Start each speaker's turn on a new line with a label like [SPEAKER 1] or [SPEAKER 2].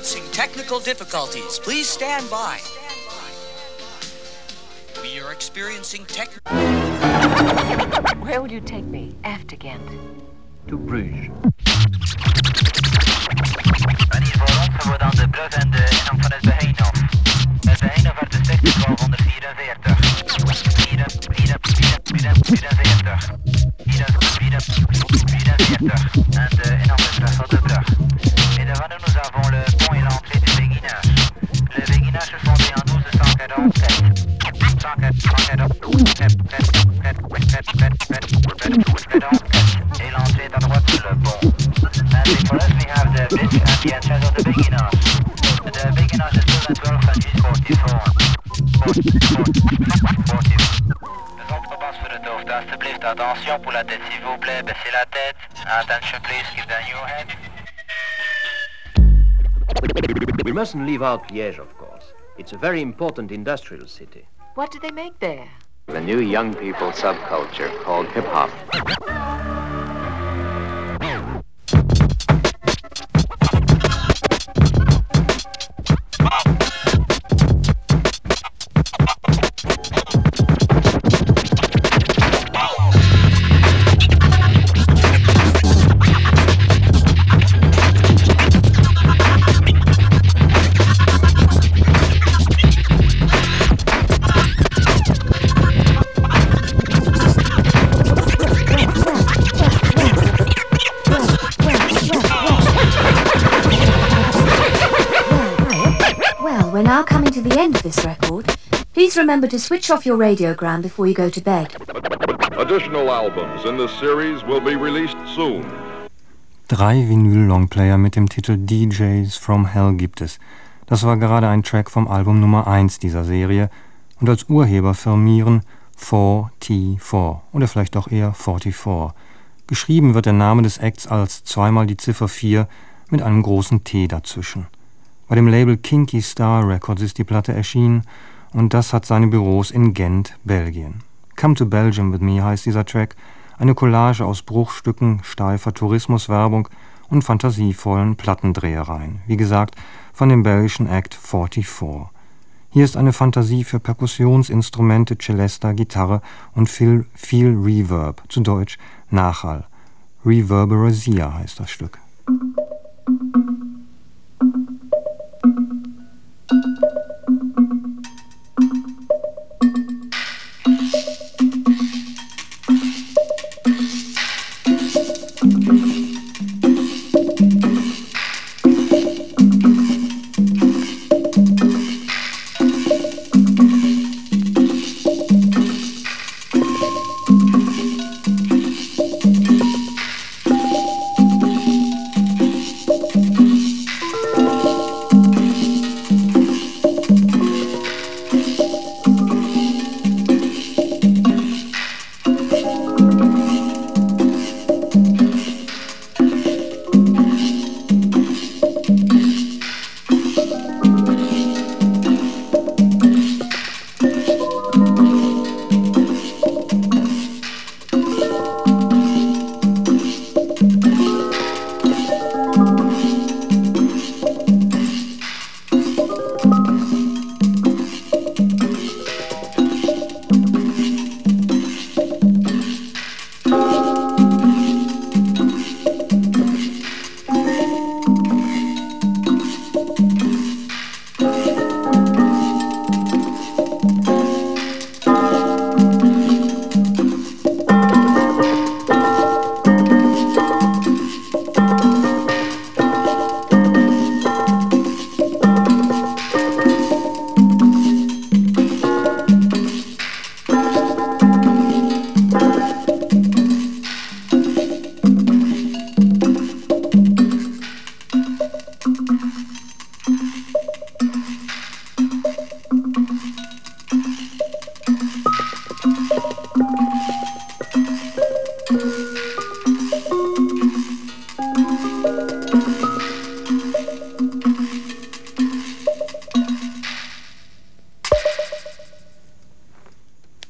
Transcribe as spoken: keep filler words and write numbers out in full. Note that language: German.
[SPEAKER 1] experiencing technical difficulties. Please stand by. We are experiencing tech...
[SPEAKER 2] Where will you take me after Ghent?
[SPEAKER 3] To Bruges.
[SPEAKER 4] Wanneer voor ons zijn we dan de brug en de ingang van het Beheinhof. Het Beheinhof werd gesticht in twaalfhonderdvierenveertig. vierenveertig. En de ingang is weg van de brug. Et devant nous, nous avons le pont et l'entrée du Béguinage. Le Béguinage est fondé en douze cent quarante-sept. Et l'entrée est à droite sur le pont. And before us we have the bridge at the entrance of the Béguinage. The Béguinage is built in twelve forty-four. Les autres passes voor het hoofd, alsjeblieft. Attention pour la tête, s'il vous plaît. Baissez la tête. Attention please, keep down your head.
[SPEAKER 3] We mustn't leave out Liège, of course. It's a very important industrial city.
[SPEAKER 2] What do they make there?
[SPEAKER 5] The new young people subculture called hip-hop.
[SPEAKER 6] We're now coming to the end of this record. Please remember to switch off your radiogram before you go to bed.
[SPEAKER 7] Additional albums in this series will be released soon.
[SPEAKER 8] Drei Vinyl-Longplayer mit dem Titel D Js from Hell gibt es. Das war gerade ein Track vom Album Nummer eins dieser Serie und als Urheber firmieren vier T vier oder vielleicht auch eher vierundvierzig. Geschrieben wird der Name des Acts als zweimal die Ziffer vier mit einem großen T dazwischen. Bei dem Label Kinky Star Records ist die Platte erschienen und das hat seine Büros in Gent, Belgien. Come to Belgium with me heißt dieser Track, eine Collage aus Bruchstücken, steifer Tourismuswerbung und fantasievollen Plattendrehereien. Wie gesagt, von dem belgischen Act vierundvierzig. Hier ist eine Fantasie für Perkussionsinstrumente, Celesta, Gitarre und viel, viel Reverb, zu Deutsch Nachhall. Reverberasia heißt das Stück.